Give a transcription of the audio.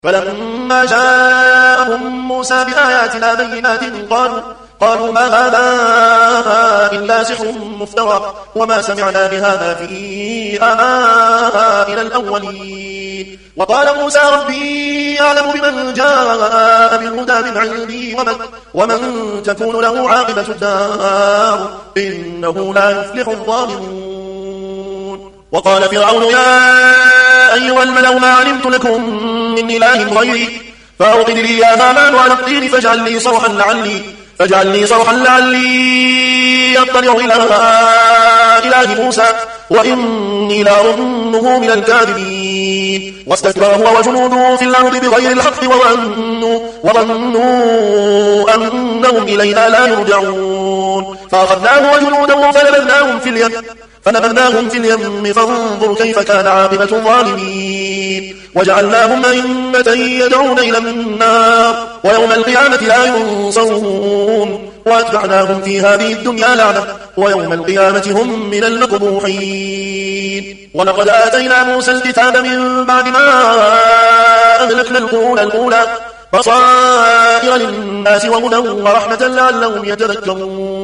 فلما جاءهم موسى بآياتنا بينات قالوا ما هذا إلا سحر مفترى وما سمعنا بهذا في آبائنا الأولين. وقال موسى ربي أعلم بمن جاء بالهدى من عندي ومن تكون له عاقبة الدار إنه لا يفلح الظالمون. وقال فرعون يا أيها الملأ ما علمت لكم من إله غيري فأوقد لي يا هامان على الطين فاجعل لي صرحا لعلي أطلع إلى إله موسى وإني لأظنه من الكاذبين. واستكبر هو وجنوده في الأرض بغير الحق وظنوا أنهم إلينا لا يرجعون. فأخذناه وجنوده فنبذناهم في اليم فانظر كيف كان عاقبة الظالمين. وجعلناهم أئمة يدعون إلى النار ويوم القيامة لا ينصرون. وأتبعناهم في هذه الدنيا لعنة ويوم القيامة هم من المقبوحين. ولقد آتينا موسى الكتاب من بعد ما أهلكنا القرون الأولى بصائر للناس وهدى ورحمة لعلهم يتذكرون.